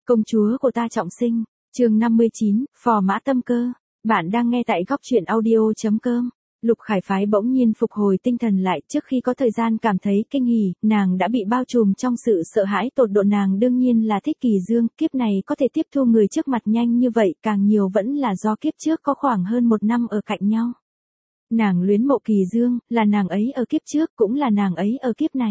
Công chúa của ta trọng sinh, chương 59, phò mã tâm cơ. Bạn đang nghe tại góc truyện audio.com. Lục Khải Phái bỗng nhiên phục hồi tinh thần lại, trước khi có thời gian cảm thấy kinh hỉ, nàng đã bị bao trùm trong sự sợ hãi tột độ. Nàng đương nhiên là thích Kỳ Dương, kiếp này có thể tiếp thu người trước mặt nhanh như vậy, càng nhiều vẫn là do kiếp trước có khoảng hơn 1 năm ở cạnh nhau. Nàng luyến mộ Kỳ Dương, là nàng ấy ở kiếp trước, cũng là nàng ấy ở kiếp này.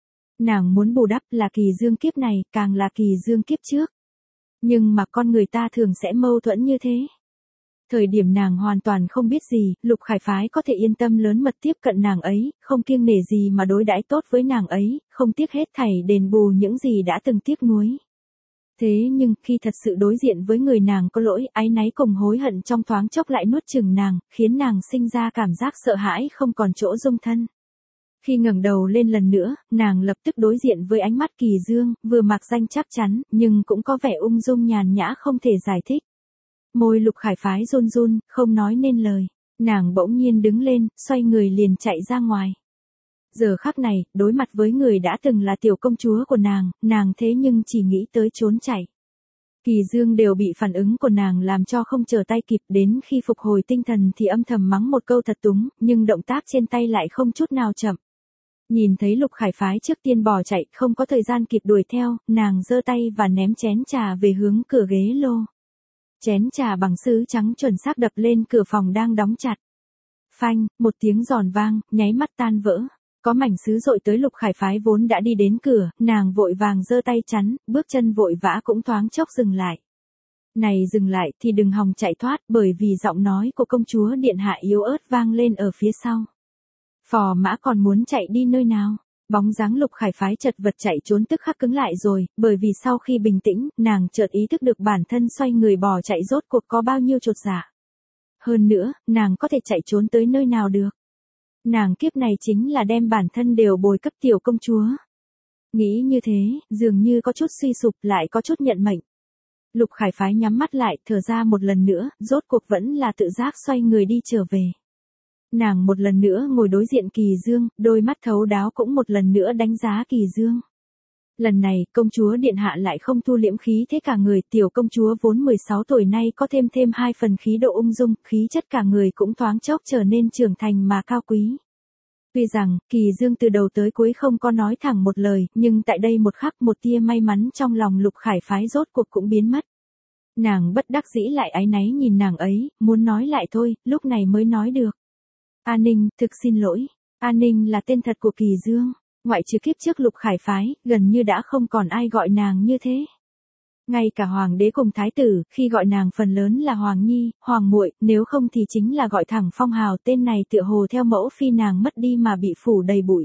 Nàng muốn bù đắp là Kỳ Dương kiếp này, càng là Kỳ Dương kiếp trước. Nhưng mà con người ta thường sẽ mâu thuẫn như thế. Thời điểm nàng hoàn toàn không biết gì, Lục Khải Phái có thể yên tâm lớn mật tiếp cận nàng ấy, không kiêng nể gì mà đối đãi tốt với nàng ấy, không tiếc hết thảy đền bù những gì đã từng tiếc nuối. Thế nhưng, khi thật sự đối diện với người nàng có lỗi, áy náy cùng hối hận trong thoáng chốc lại nuốt chửng nàng, khiến nàng sinh ra cảm giác sợ hãi không còn chỗ dung thân. Khi ngẩng đầu lên lần nữa, nàng lập tức đối diện với ánh mắt Kỳ Dương, vừa mạc danh chắc chắn, nhưng cũng có vẻ ung dung nhàn nhã không thể giải thích. Môi Lục Khải Phái run run, không nói nên lời. Nàng bỗng nhiên đứng lên, xoay người liền chạy ra ngoài. Giờ khắc này, đối mặt với người đã từng là tiểu công chúa của nàng thế nhưng chỉ nghĩ tới trốn chạy. Kỳ Dương đều bị phản ứng của nàng làm cho không trở tay kịp, đến khi phục hồi tinh thần thì âm thầm mắng một câu thật túng, nhưng động tác trên tay lại không chút nào chậm. Nhìn thấy Lục Khải Phái trước tiên bỏ chạy, không có thời gian kịp đuổi theo, nàng giơ tay và ném chén trà về hướng cửa ghế lô. Chén trà bằng sứ trắng chuẩn xác đập lên cửa phòng đang đóng chặt. Phanh, một tiếng giòn vang, nháy mắt tan vỡ. Có mảnh sứ dội tới Lục Khải Phái vốn đã đi đến cửa, nàng vội vàng giơ tay chắn, bước chân vội vã cũng thoáng chốc dừng lại. Này dừng lại thì đừng hòng chạy thoát, bởi vì giọng nói của công chúa điện hạ yếu ớt vang lên ở phía sau. Phò mã còn muốn chạy đi nơi nào? Bóng dáng Lục Khải Phái chật vật chạy trốn tức khắc cứng lại rồi, bởi vì sau khi bình tĩnh, nàng chợt ý thức được bản thân xoay người bỏ chạy rốt cuộc có bao nhiêu chột dạ. Hơn nữa, nàng có thể chạy trốn tới nơi nào được? Nàng kiếp này chính là đem bản thân đều bồi cấp tiểu công chúa. Nghĩ như thế, dường như có chút suy sụp lại có chút nhận mệnh. Lục Khải Phái nhắm mắt lại, thở ra một lần nữa, rốt cuộc vẫn là tự giác xoay người đi trở về. Nàng một lần nữa ngồi đối diện Kỳ Dương, đôi mắt thấu đáo cũng một lần nữa đánh giá Kỳ Dương. Lần này, công chúa điện hạ lại không thu liễm khí thế cả người, tiểu công chúa vốn 16 tuổi nay có thêm 2 phần khí độ ung dung, khí chất cả người cũng thoáng chốc trở nên trưởng thành mà cao quý. Tuy rằng, Kỳ Dương từ đầu tới cuối không có nói thẳng một lời, nhưng tại đây một khắc một tia may mắn trong lòng Lục Khải Phái rốt cuộc cũng biến mất. Nàng bất đắc dĩ lại áy náy nhìn nàng ấy, muốn nói lại thôi, lúc này mới nói được. A Ninh, thực xin lỗi. A Ninh là tên thật của Kỳ Dương. Ngoại trừ kiếp trước Lục Khải Phái, gần như đã không còn ai gọi nàng như thế. Ngay cả hoàng đế cùng thái tử, khi gọi nàng phần lớn là Hoàng Nhi, Hoàng muội, nếu không thì chính là gọi thẳng phong hào, tên này tựa hồ theo mẫu phi nàng mất đi mà bị phủ đầy bụi.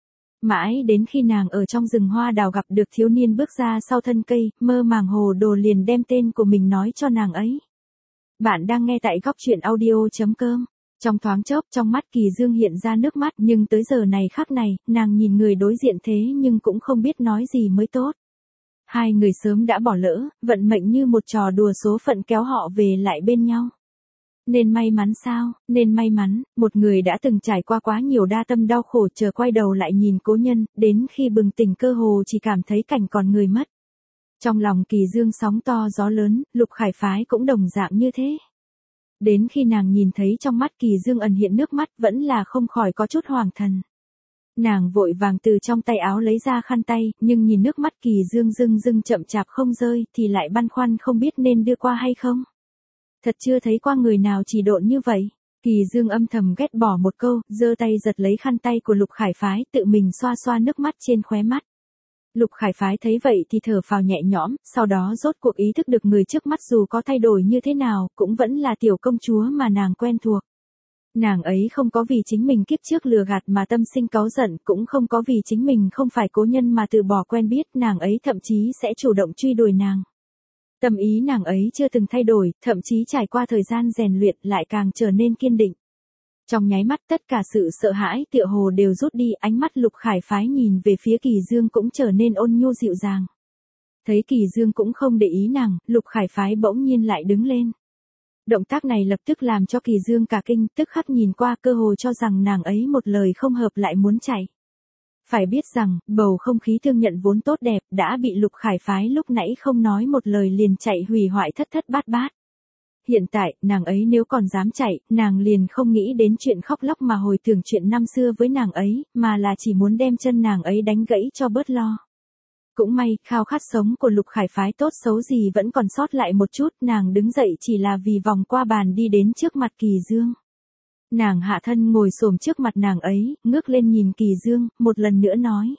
Mãi đến khi nàng ở trong rừng hoa đào gặp được thiếu niên bước ra sau thân cây, mơ màng hồ đồ liền đem tên của mình nói cho nàng ấy. Bạn đang nghe tại góc truyện audio.com. Trong thoáng chốc trong mắt Kỳ Dương hiện ra nước mắt, nhưng tới giờ này khắc này, nàng nhìn người đối diện thế nhưng cũng không biết nói gì mới tốt. Hai người sớm đã bỏ lỡ, vận mệnh như một trò đùa số phận kéo họ về lại bên nhau. Nên may mắn sao? Nên may mắn, một người đã từng trải qua quá nhiều đa tâm đau khổ chờ quay đầu lại nhìn cố nhân, đến khi bừng tỉnh cơ hồ chỉ cảm thấy cảnh còn người mất. Trong lòng Kỳ Dương sóng to gió lớn, Lục Khải Phái cũng đồng dạng như thế. Đến khi nàng nhìn thấy trong mắt Kỳ Dương ẩn hiện nước mắt vẫn là không khỏi có chút hoàng thần. Nàng vội vàng từ trong tay áo lấy ra khăn tay, nhưng nhìn nước mắt Kỳ Dương rưng rưng chậm chạp không rơi thì lại băn khoăn không biết nên đưa qua hay không. Thật chưa thấy qua người nào chỉ độn như vậy. Kỳ Dương âm thầm ghét bỏ một câu, giơ tay giật lấy khăn tay của Lục Khải Phái, tự mình xoa xoa nước mắt trên khóe mắt. Lục Khải Phái thấy vậy thì thở phào nhẹ nhõm, sau đó rốt cuộc ý thức được người trước mắt dù có thay đổi như thế nào, cũng vẫn là tiểu công chúa mà nàng quen thuộc. Nàng ấy không có vì chính mình kiếp trước lừa gạt mà tâm sinh cáu giận, cũng không có vì chính mình không phải cố nhân mà từ bỏ quen biết, nàng ấy thậm chí sẽ chủ động truy đuổi nàng. Tâm ý nàng ấy chưa từng thay đổi, thậm chí trải qua thời gian rèn luyện lại càng trở nên kiên định. Trong nháy mắt tất cả sự sợ hãi tựa hồ đều rút đi, ánh mắt Lục Khải Phái nhìn về phía Kỳ Dương cũng trở nên ôn nhu dịu dàng. Thấy Kỳ Dương cũng không để ý nàng, Lục Khải Phái bỗng nhiên lại đứng lên. Động tác này lập tức làm cho Kỳ Dương cả kinh, tức khắc nhìn qua cơ hồ cho rằng nàng ấy một lời không hợp lại muốn chạy. Phải biết rằng, bầu không khí thương nhận vốn tốt đẹp đã bị Lục Khải Phái lúc nãy không nói một lời liền chạy hủy hoại thất thất bát bát. Hiện tại, nàng ấy nếu còn dám chạy, nàng liền không nghĩ đến chuyện khóc lóc mà hồi tưởng chuyện năm xưa với nàng ấy, mà là chỉ muốn đem chân nàng ấy đánh gãy cho bớt lo. Cũng may, khao khát sống của Lục Khải Phái tốt xấu gì vẫn còn sót lại một chút, nàng đứng dậy chỉ là vì vòng qua bàn đi đến trước mặt Kỳ Dương. Nàng hạ thân ngồi xổm trước mặt nàng ấy, ngước lên nhìn Kỳ Dương, một lần nữa nói.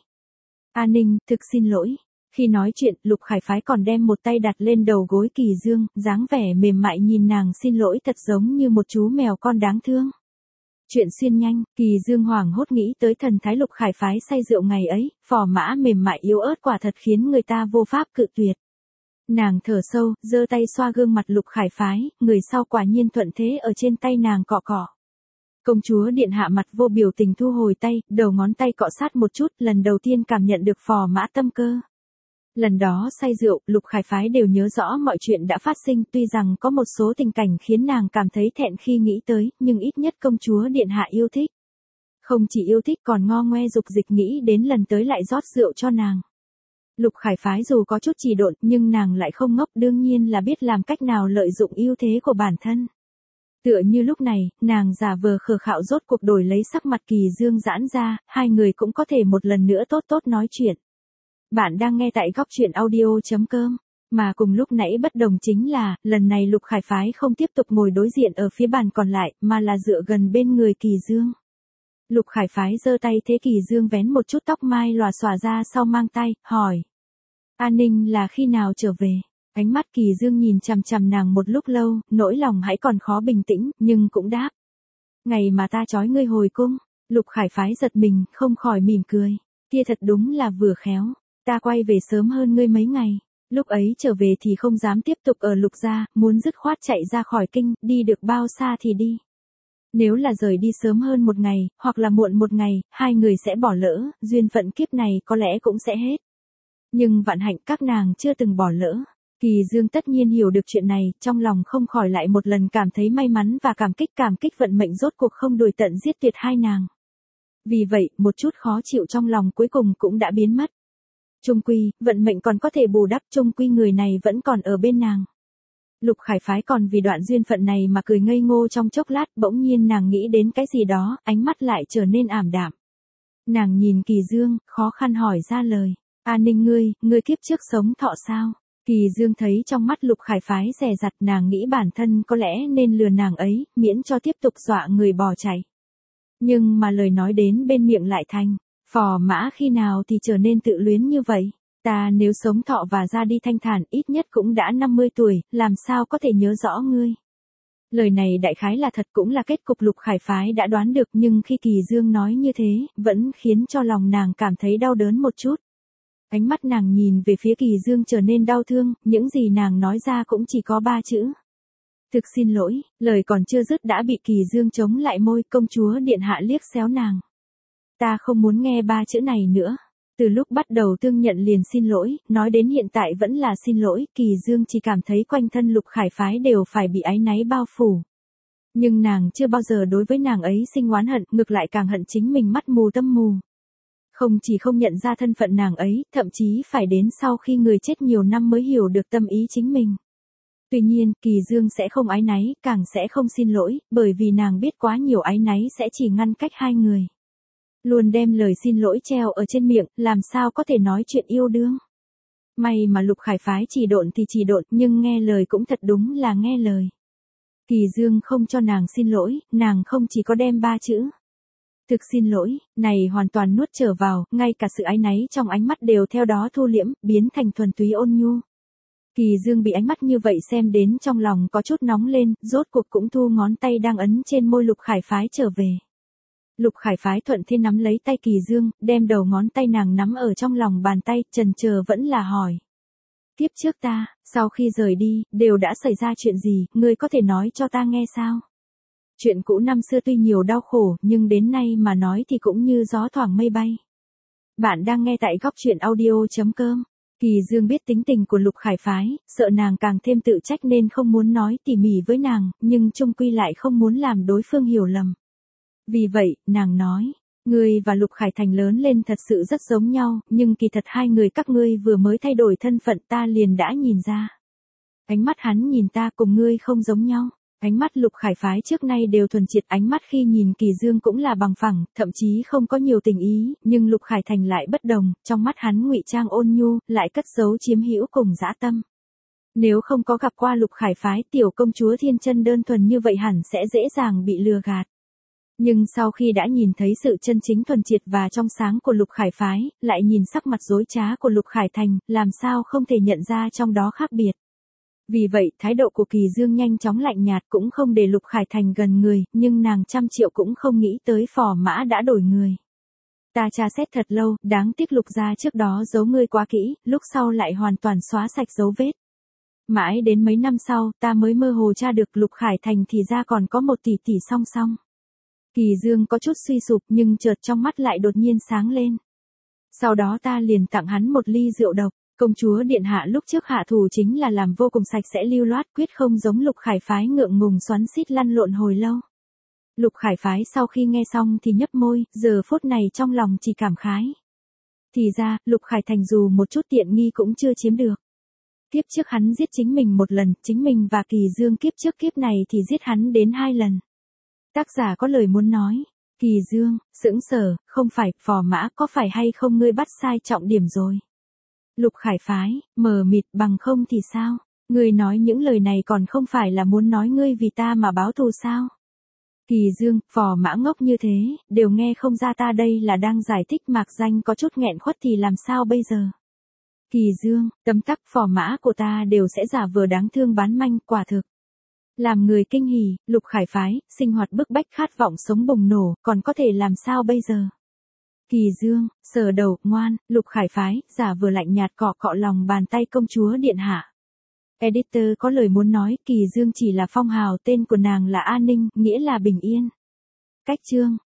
A Ninh, thực xin lỗi. Khi nói chuyện, Lục Khải Phái còn đem một tay đặt lên đầu gối Kỳ Dương, dáng vẻ mềm mại nhìn nàng xin lỗi thật giống như một chú mèo con đáng thương. Chuyện xuyên nhanh, Kỳ Dương hoảng hốt nghĩ tới thần thái Lục Khải Phái say rượu ngày ấy, phò mã mềm mại yếu ớt quả thật khiến người ta vô pháp cự tuyệt. Nàng thở sâu, giơ tay xoa gương mặt Lục Khải Phái, người sau quả nhiên thuận thế ở trên tay nàng cọ cọ. Công chúa điện hạ mặt vô biểu tình thu hồi tay, đầu ngón tay cọ sát một chút, lần đầu tiên cảm nhận được phò mã tâm cơ. Lần đó say rượu, Lục Khải Phái đều nhớ rõ mọi chuyện đã phát sinh, tuy rằng có một số tình cảnh khiến nàng cảm thấy thẹn khi nghĩ tới, nhưng ít nhất công chúa điện hạ yêu thích. Không chỉ yêu thích còn ngo ngoe dục dịch nghĩ đến lần tới lại rót rượu cho nàng. Lục Khải Phái dù có chút trì độn, nhưng nàng lại không ngốc, đương nhiên là biết làm cách nào lợi dụng ưu thế của bản thân. Tựa như lúc này, nàng giả vờ khờ khạo rốt cuộc đổi lấy sắc mặt Kỳ Dương giãn ra, hai người cũng có thể một lần nữa tốt tốt nói chuyện. Bạn đang nghe tại góc truyện audio.com, mà cùng lúc nãy bất đồng chính là, lần này Lục Khải Phái không tiếp tục ngồi đối diện ở phía bàn còn lại, mà là dựa gần bên người Kỳ Dương. Lục Khải Phái giơ tay thế Kỳ Dương vén một chút tóc mai lòa xòa ra sau mang tay, hỏi. An Ninh là khi nào trở về? Ánh mắt Kỳ Dương nhìn chằm chằm nàng một lúc lâu, nỗi lòng hãy còn khó bình tĩnh, nhưng cũng đáp. Ngày mà ta trói ngươi hồi cung, Lục Khải Phái giật mình, không khỏi mỉm cười. Kia thật đúng là vừa khéo, ta quay về sớm hơn ngươi mấy ngày. Lúc ấy trở về thì không dám tiếp tục ở Lục gia, muốn dứt khoát chạy ra khỏi kinh, đi được bao xa thì đi. Nếu là rời đi sớm hơn một ngày, hoặc là muộn một ngày, hai người sẽ bỏ lỡ, duyên phận kiếp này có lẽ cũng sẽ hết. Nhưng vạn hạnh các nàng chưa từng bỏ lỡ. Kỳ Dương tất nhiên hiểu được chuyện này, trong lòng không khỏi lại một lần cảm thấy may mắn và cảm kích vận mệnh rốt cuộc không đuổi tận giết tuyệt hai nàng. Vì vậy, một chút khó chịu trong lòng cuối cùng cũng đã biến mất. Chung quy, vận mệnh còn có thể bù đắp, chung quy người này vẫn còn ở bên nàng. Lục Khải Phái còn vì đoạn duyên phận này mà cười ngây ngô trong chốc lát, bỗng nhiên nàng nghĩ đến cái gì đó, ánh mắt lại trở nên ảm đạm. Nàng nhìn Kỳ Dương, khó khăn hỏi ra lời. A Ninh ngươi kiếp trước sống thọ sao? Kỳ Dương thấy trong mắt Lục Khải Phái dè dặt, nàng nghĩ bản thân có lẽ nên lừa nàng ấy, miễn cho tiếp tục dọa người bỏ chạy. Nhưng mà lời nói đến bên miệng lại thành, phò mã khi nào thì trở nên tự luyến như vậy? Ta nếu sống thọ và ra đi thanh thản ít nhất cũng đã 50 tuổi, làm sao có thể nhớ rõ ngươi? Lời này đại khái là thật cũng là kết cục Lục Khải Phái đã đoán được, nhưng khi Kỳ Dương nói như thế, vẫn khiến cho lòng nàng cảm thấy đau đớn một chút. Ánh mắt nàng nhìn về phía Kỳ Dương trở nên đau thương, những gì nàng nói ra cũng chỉ có 3 chữ. Thực xin lỗi, lời còn chưa dứt đã bị Kỳ Dương chống lại môi, công chúa điện hạ liếc xéo nàng. Ta không muốn nghe 3 chữ này nữa. Từ lúc bắt đầu tương nhận liền xin lỗi, nói đến hiện tại vẫn là xin lỗi, Kỳ Dương chỉ cảm thấy quanh thân Lục Khải Phái đều phải bị áy náy bao phủ. Nhưng nàng chưa bao giờ đối với nàng ấy sinh oán hận, ngược lại càng hận chính mình mắt mù tâm mù. Không chỉ không nhận ra thân phận nàng ấy, thậm chí phải đến sau khi người chết nhiều năm mới hiểu được tâm ý chính mình. Tuy nhiên, Kỳ Dương sẽ không áy náy, càng sẽ không xin lỗi, bởi vì nàng biết quá nhiều áy náy sẽ chỉ ngăn cách hai người. Luôn đem lời xin lỗi treo ở trên miệng, làm sao có thể nói chuyện yêu đương. May mà Lục Khải Phái chỉ độn thì chỉ độn, nhưng nghe lời cũng thật đúng là nghe lời. Kỳ Dương không cho nàng xin lỗi, nàng không chỉ có đem 3 chữ. Thực xin lỗi, này hoàn toàn nuốt trở vào, ngay cả sự áy náy trong ánh mắt đều theo đó thu liễm, biến thành thuần túy ôn nhu. Kỳ Dương bị ánh mắt như vậy xem đến trong lòng có chút nóng lên, rốt cuộc cũng thu ngón tay đang ấn trên môi Lục Khải Phái trở về. Lục Khải Phái thuận thế nắm lấy tay Kỳ Dương, đem đầu ngón tay nàng nắm ở trong lòng bàn tay, chần chờ vẫn là hỏi. Tiếp trước ta, sau khi rời đi, đều đã xảy ra chuyện gì, ngươi có thể nói cho ta nghe sao? Chuyện cũ năm xưa tuy nhiều đau khổ, nhưng đến nay mà nói thì cũng như gió thoảng mây bay. Bạn đang nghe tại góc truyện audio.com. Kỳ Dương biết tính tình của Lục Khải Phái, sợ nàng càng thêm tự trách nên không muốn nói tỉ mỉ với nàng, nhưng chung quy lại không muốn làm đối phương hiểu lầm. Vì vậy, nàng nói, Ngươi và Lục Khải Thành lớn lên thật sự rất giống nhau, nhưng kỳ thật hai người các ngươi vừa mới thay đổi thân phận ta liền đã nhìn ra. Ánh mắt hắn nhìn ta cùng ngươi không giống nhau. Ánh mắt Lục Khải phái trước nay đều thuần triệt, ánh mắt khi nhìn Kỳ Dương cũng là bằng phẳng, thậm chí không có nhiều tình ý, nhưng Lục Khải Thành lại bất đồng, trong mắt hắn ngụy trang ôn nhu, lại cất giấu chiếm hữu cùng dã tâm. Nếu không có gặp qua Lục Khải phái, tiểu công chúa Thiên Chân đơn thuần như vậy hẳn sẽ dễ dàng bị lừa gạt. Nhưng sau khi đã nhìn thấy sự chân chính thuần triệt và trong sáng của Lục Khải phái, lại nhìn sắc mặt dối trá của Lục Khải Thành, làm sao không thể nhận ra trong đó khác biệt. Vì vậy, thái độ của Kỳ Dương nhanh chóng lạnh nhạt, cũng không để Lục Khải Thành gần người, nhưng nàng 100 triệu cũng không nghĩ tới Phò Mã đã đổi người. Ta tra xét thật lâu, đáng tiếc Lục gia trước đó giấu ngươi quá kỹ, lúc sau lại hoàn toàn xóa sạch dấu vết. Mãi đến mấy năm sau, ta mới mơ hồ tra được Lục Khải Thành thì ra còn có một tỷ tỷ song song. Kỳ Dương có chút suy sụp nhưng chợt trong mắt lại đột nhiên sáng lên. Sau đó ta liền tặng hắn một ly rượu độc. Công chúa điện hạ lúc trước hạ thủ chính là làm vô cùng sạch sẽ lưu loát, quyết không giống Lục Khải phái ngượng ngùng xoắn xít lăn lộn hồi lâu. Lục Khải phái sau khi nghe xong thì nhấp môi, giờ phút này trong lòng chỉ cảm khái. Thì ra, Lục Khải Thành dù một chút tiện nghi cũng chưa chiếm được. Kiếp trước hắn giết chính mình một lần, chính mình và Kỳ Dương kiếp trước kiếp này thì giết hắn đến 2 lần. Tác giả có lời muốn nói. Kỳ Dương, sững sờ, không phải, Phò Mã, có phải hay không ngươi bắt sai trọng điểm rồi? Lục Khải phái, mờ mịt, bằng không thì sao? Ngươi nói những lời này còn không phải là muốn nói ngươi vì ta mà báo thù sao? Kỳ Dương, Phò Mã ngốc như thế, đều nghe không ra ta đây là đang giải thích mạc danh có chút nghẹn khuất thì làm sao bây giờ? Kỳ Dương, tấm tắc Phò Mã của ta đều sẽ giả vờ đáng thương bán manh, quả thực. Làm người kinh hỉ, Lục Khải phái, sinh hoạt bức bách khát vọng sống bùng nổ, còn có thể làm sao bây giờ? Kỳ Dương, sờ đầu, ngoan, Lục Khải phái, giả vừa lạnh nhạt cọ cọ lòng bàn tay công chúa điện hạ. Editor có lời muốn nói, Kỳ Dương chỉ là phong hào, tên của nàng là An Ninh, nghĩa là bình yên. Cách chương.